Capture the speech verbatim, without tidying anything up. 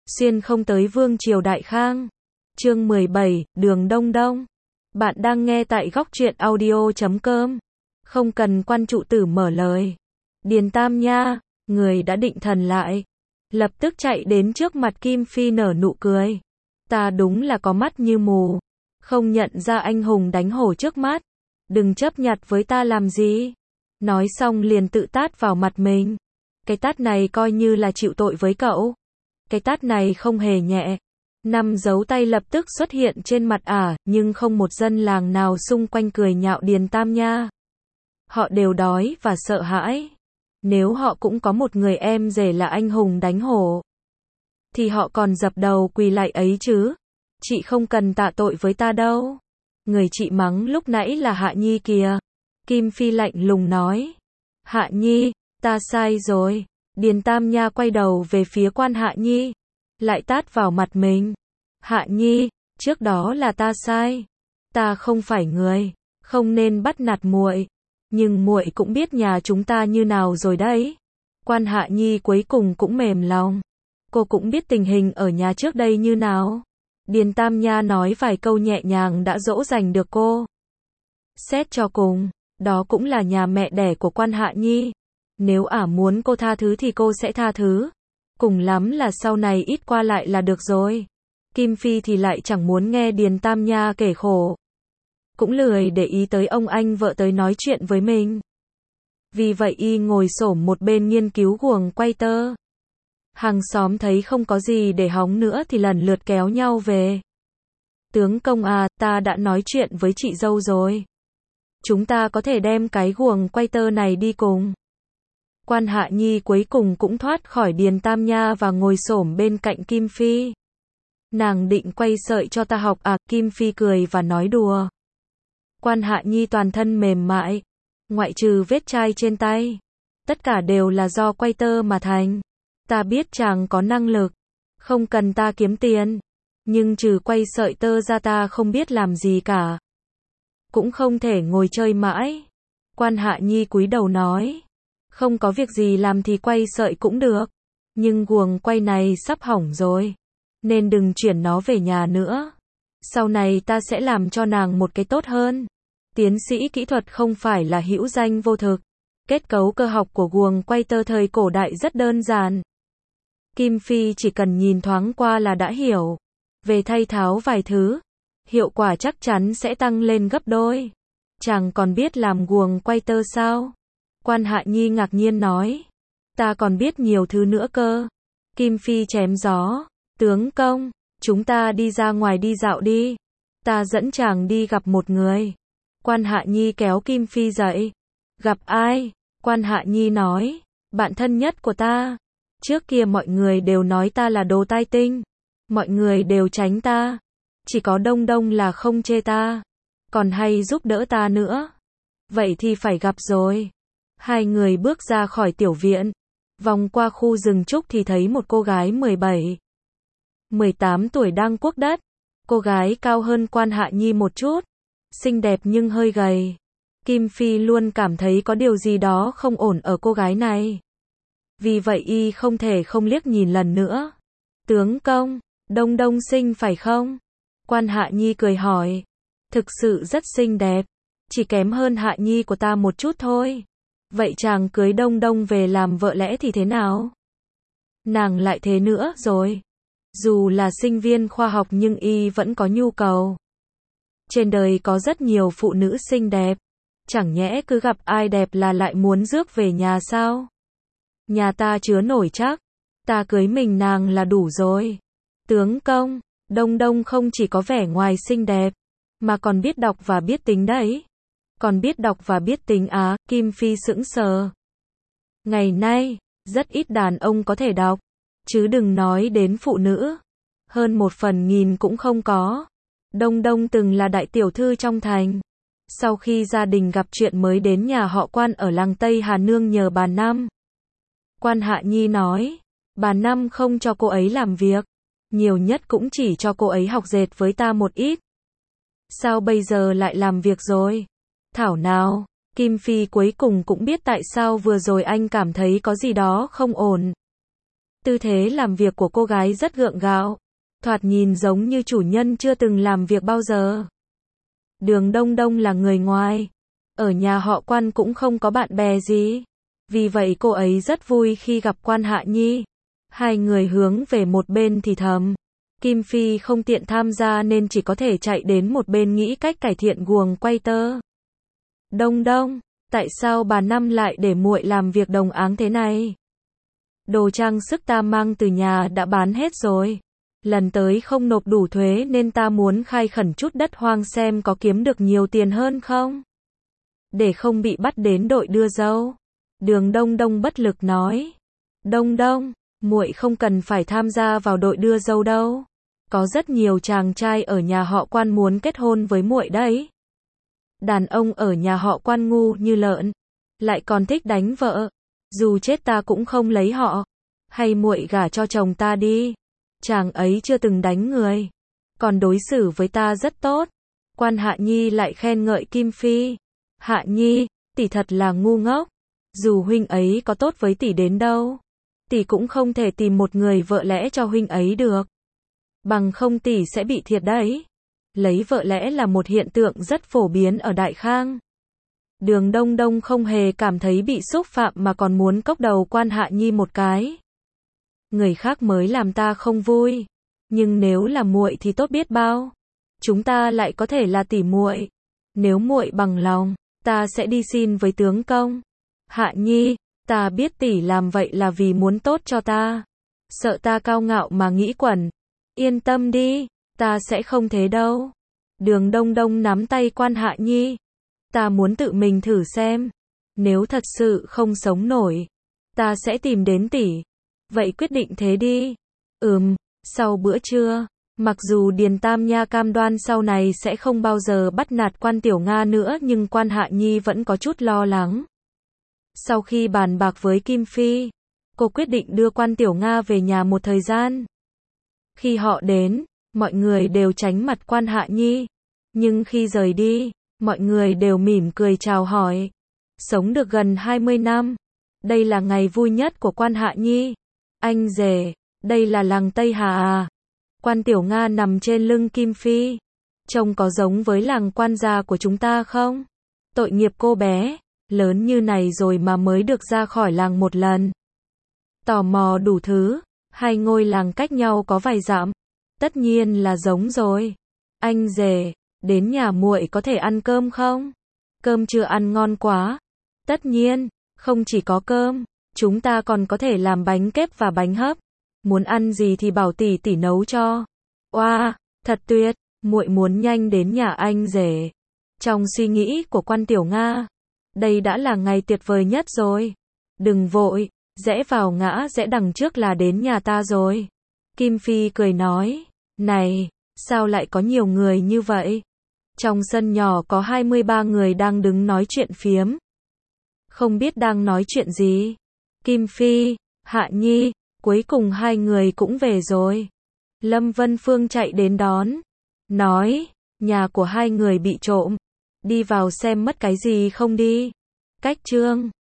Xuyên không tới Vương triều Đại Khang. Chương mười bảy, Đường Đông Đông. Bạn đang nghe tại góc truyện audio chấm com. Không cần quan trụ tử mở lời. Điền Tam Nha, người đã định thần lại. Lập tức chạy đến trước mặt Kim Phi nở nụ cười. Ta đúng là có mắt như mù. Không nhận ra anh hùng đánh hổ trước mắt. Đừng chấp nhặt với ta làm gì. Nói xong liền tự tát vào mặt mình. Cái tát này coi như là chịu tội với cậu. Cái tát này không hề nhẹ. Năm dấu tay lập tức xuất hiện trên mặt ả, nhưng không một dân làng nào xung quanh cười nhạo Điền Tam Nha. Họ đều đói và sợ hãi. Nếu họ cũng có một người em rể là anh hùng đánh hổ, thì họ còn dập đầu quỳ lạy ấy chứ. Chị không cần tạ tội với ta đâu. Người chị mắng lúc nãy là Hạ Nhi kìa. Kim Phi lạnh lùng nói. Hạ Nhi, ta sai rồi. Điền Tam Nha quay đầu về phía Quan Hạ Nhi, lại tát vào mặt mình. Hạ Nhi, trước đó là ta sai. Ta không phải người, không nên bắt nạt muội. Nhưng muội cũng biết nhà chúng ta như nào rồi đấy. Quan Hạ Nhi cuối cùng cũng mềm lòng. Cô cũng biết tình hình ở nhà trước đây như nào. Điền Tam Nha nói vài câu nhẹ nhàng đã dỗ dành được cô. Xét cho cùng, đó cũng là nhà mẹ đẻ của Quan Hạ Nhi. Nếu ả muốn cô tha thứ thì cô sẽ tha thứ. Cùng lắm là sau này ít qua lại là được rồi. Kim Phi thì lại chẳng muốn nghe Điền Tam Nha kể khổ. Cũng lười để ý tới ông anh vợ tới nói chuyện với mình. Vì vậy y ngồi xổm một bên nghiên cứu guồng quay tơ. Hàng xóm thấy không có gì để hóng nữa thì lần lượt kéo nhau về. Tướng công à, ta đã nói chuyện với chị dâu rồi. Chúng ta có thể đem cái guồng quay tơ này đi cùng. Quan Hạ Nhi cuối cùng cũng thoát khỏi Điền Tam Nha và ngồi xổm bên cạnh Kim Phi. Nàng định quay sợi cho ta học à? Kim Phi cười và nói đùa. Quan Hạ Nhi toàn thân mềm mại, ngoại trừ vết chai trên tay, tất cả đều là do quay tơ mà thành. Ta biết chàng có năng lực, không cần ta kiếm tiền, nhưng trừ quay sợi tơ ra ta không biết làm gì cả. Cũng không thể ngồi chơi mãi. Quan Hạ Nhi cúi đầu nói. Không có việc gì làm thì quay sợi cũng được. Nhưng guồng quay này sắp hỏng rồi, nên đừng chuyển nó về nhà nữa. Sau này ta sẽ làm cho nàng một cái tốt hơn. Tiến sĩ kỹ thuật không phải là hữu danh vô thực. Kết cấu cơ học của guồng quay tơ thời cổ đại rất đơn giản. Kim Phi chỉ cần nhìn thoáng qua là đã hiểu. Về thay tháo vài thứ, hiệu quả chắc chắn sẽ tăng lên gấp đôi. Chàng còn biết làm guồng quay tơ sao? Quan Hạ Nhi ngạc nhiên nói. Ta còn biết nhiều thứ nữa cơ. Kim Phi chém gió. Tướng công, chúng ta đi ra ngoài đi dạo đi. Ta dẫn chàng đi gặp một người. Quan Hạ Nhi kéo Kim Phi dậy. Gặp ai? Quan Hạ Nhi nói. Bạn thân nhất của ta. Trước kia mọi người đều nói ta là đồ tai tinh. Mọi người đều tránh ta. Chỉ có Đông Đông là không chê ta, còn hay giúp đỡ ta nữa. Vậy thì phải gặp rồi. Hai người bước ra khỏi tiểu viện, vòng qua khu rừng trúc thì thấy một cô gái mười bảy, mười tám tuổi đang cuốc đất. Cô gái cao hơn Quan Hạ Nhi một chút, xinh đẹp nhưng hơi gầy. Kim Phi luôn cảm thấy có điều gì đó không ổn ở cô gái này. Vì vậy y không thể không liếc nhìn lần nữa. Tướng công, Đông Đông xinh phải không? Quan Hạ Nhi cười hỏi. Thực sự rất xinh đẹp, chỉ kém hơn Hạ Nhi của ta một chút thôi. Vậy chàng cưới Đông Đông về làm vợ lẽ thì thế nào? Nàng lại thế nữa rồi. Dù là sinh viên khoa học nhưng y vẫn có nhu cầu. Trên đời có rất nhiều phụ nữ xinh đẹp. Chẳng nhẽ cứ gặp ai đẹp là lại muốn rước về nhà sao? Nhà ta chứa nổi chắc. Ta cưới mình nàng là đủ rồi. Tướng công, Đông Đông không chỉ có vẻ ngoài xinh đẹp, mà còn biết đọc và biết tính đấy. Còn biết đọc và biết tính á? Kim Phi sững sờ. Ngày nay, rất ít đàn ông có thể đọc, chứ đừng nói đến phụ nữ. Hơn một phần nghìn cũng không có. Đông Đông từng là đại tiểu thư trong thành. Sau khi gia đình gặp chuyện mới đến nhà họ Quan ở làng Tây Hà nương nhờ bà Năm. Quan Hạ Nhi nói, bà Năm không cho cô ấy làm việc, nhiều nhất cũng chỉ cho cô ấy học dệt với ta một ít. Sao bây giờ lại làm việc rồi? Thảo nào, Kim Phi cuối cùng cũng biết tại sao vừa rồi anh cảm thấy có gì đó không ổn. Tư thế làm việc của cô gái rất gượng gạo, thoạt nhìn giống như chủ nhân chưa từng làm việc bao giờ. Đường Đông Đông là người ngoài, ở nhà họ Quan cũng không có bạn bè gì. Vì vậy cô ấy rất vui khi gặp Quan Hạ Nhi. Hai người hướng về một bên thì thầm. Kim Phi không tiện tham gia nên chỉ có thể chạy đến một bên nghĩ cách cải thiện guồng quay tơ. Đông Đông, tại sao bà Năm lại để muội làm việc đồng áng thế này? Đồ trang sức ta mang từ nhà đã bán hết rồi. Lần tới không nộp đủ thuế nên ta muốn khai khẩn chút đất hoang xem có kiếm được nhiều tiền hơn không? Để không bị bắt đến đội đưa dâu. Đường Đông Đông bất lực nói. Đông Đông, muội không cần phải tham gia vào đội đưa dâu đâu. Có rất nhiều chàng trai ở nhà họ Quan muốn kết hôn với muội đấy. Đàn ông ở nhà họ Quan ngu như lợn, lại còn thích đánh vợ. Dù chết ta cũng không lấy họ. Hay muội gả cho chồng ta đi. Chàng ấy chưa từng đánh người, còn đối xử với ta rất tốt. Quan Hạ Nhi lại khen ngợi Kim Phi. Hạ Nhi, tỷ thật là ngu ngốc. Dù huynh ấy có tốt với tỷ đến đâu, tỷ cũng không thể tìm một người vợ lẽ cho huynh ấy được. Bằng không tỷ sẽ bị thiệt đấy. Lấy vợ lẽ là một hiện tượng rất phổ biến ở Đại Khang. Đường Đông Đông không hề cảm thấy bị xúc phạm mà còn muốn cốc đầu Quan Hạ Nhi một cái. Người khác mới làm ta không vui, nhưng nếu là muội thì tốt biết bao. Chúng ta lại có thể là tỷ muội. Nếu muội bằng lòng, ta sẽ đi xin với tướng công. Hạ Nhi, ta biết tỷ làm vậy là vì muốn tốt cho ta. Sợ ta cao ngạo mà nghĩ quẩn. Yên tâm đi, ta sẽ không thế đâu. Đường Đông Đông nắm tay Quan Hạ Nhi. Ta muốn tự mình thử xem. Nếu thật sự không sống nổi, ta sẽ tìm đến tỷ. Vậy quyết định thế đi. Ừm, sau bữa trưa, mặc dù Điền Tam Nha cam đoan sau này sẽ không bao giờ bắt nạt Quan Tiểu Nga nữa nhưng Quan Hạ Nhi vẫn có chút lo lắng. Sau khi bàn bạc với Kim Phi, cô quyết định đưa Quan Tiểu Nga về nhà một thời gian. Khi họ đến, mọi người đều tránh mặt Quan Hạ Nhi. Nhưng khi rời đi, mọi người đều mỉm cười chào hỏi. Sống được gần hai mươi năm. Đây là ngày vui nhất của Quan Hạ Nhi. Anh rể, đây là làng Tây Hà à? Quan Tiểu Nga nằm trên lưng Kim Phi. Trông có giống với làng Quan gia của chúng ta không? Tội nghiệp cô bé, lớn như này rồi mà mới được ra khỏi làng một lần. Tò mò đủ thứ, hai ngôi làng cách nhau có vài dặm. Tất nhiên là giống rồi. Anh rể, đến nhà muội có thể ăn cơm không? Cơm chưa ăn ngon quá. Tất nhiên, không chỉ có cơm, chúng ta còn có thể làm bánh kép và bánh hấp. Muốn ăn gì thì bảo tỷ tỷ nấu cho. Oa, wow, thật tuyệt, muội muốn nhanh đến nhà anh rể. Trong suy nghĩ của Quan Tiểu Nga, đây đã là ngày tuyệt vời nhất rồi. Đừng vội, rẽ vào ngã rẽ đằng trước là đến nhà ta rồi. Kim Phi cười nói, này, sao lại có nhiều người như vậy? Trong sân nhỏ có hai mươi ba người đang đứng nói chuyện phiếm. Không biết đang nói chuyện gì. Kim Phi, Hạ Nhi, cuối cùng hai người cũng về rồi. Lâm Vân Phương chạy đến đón. Nói, nhà của hai người bị trộm. Đi vào xem mất cái gì không đi. Cách chương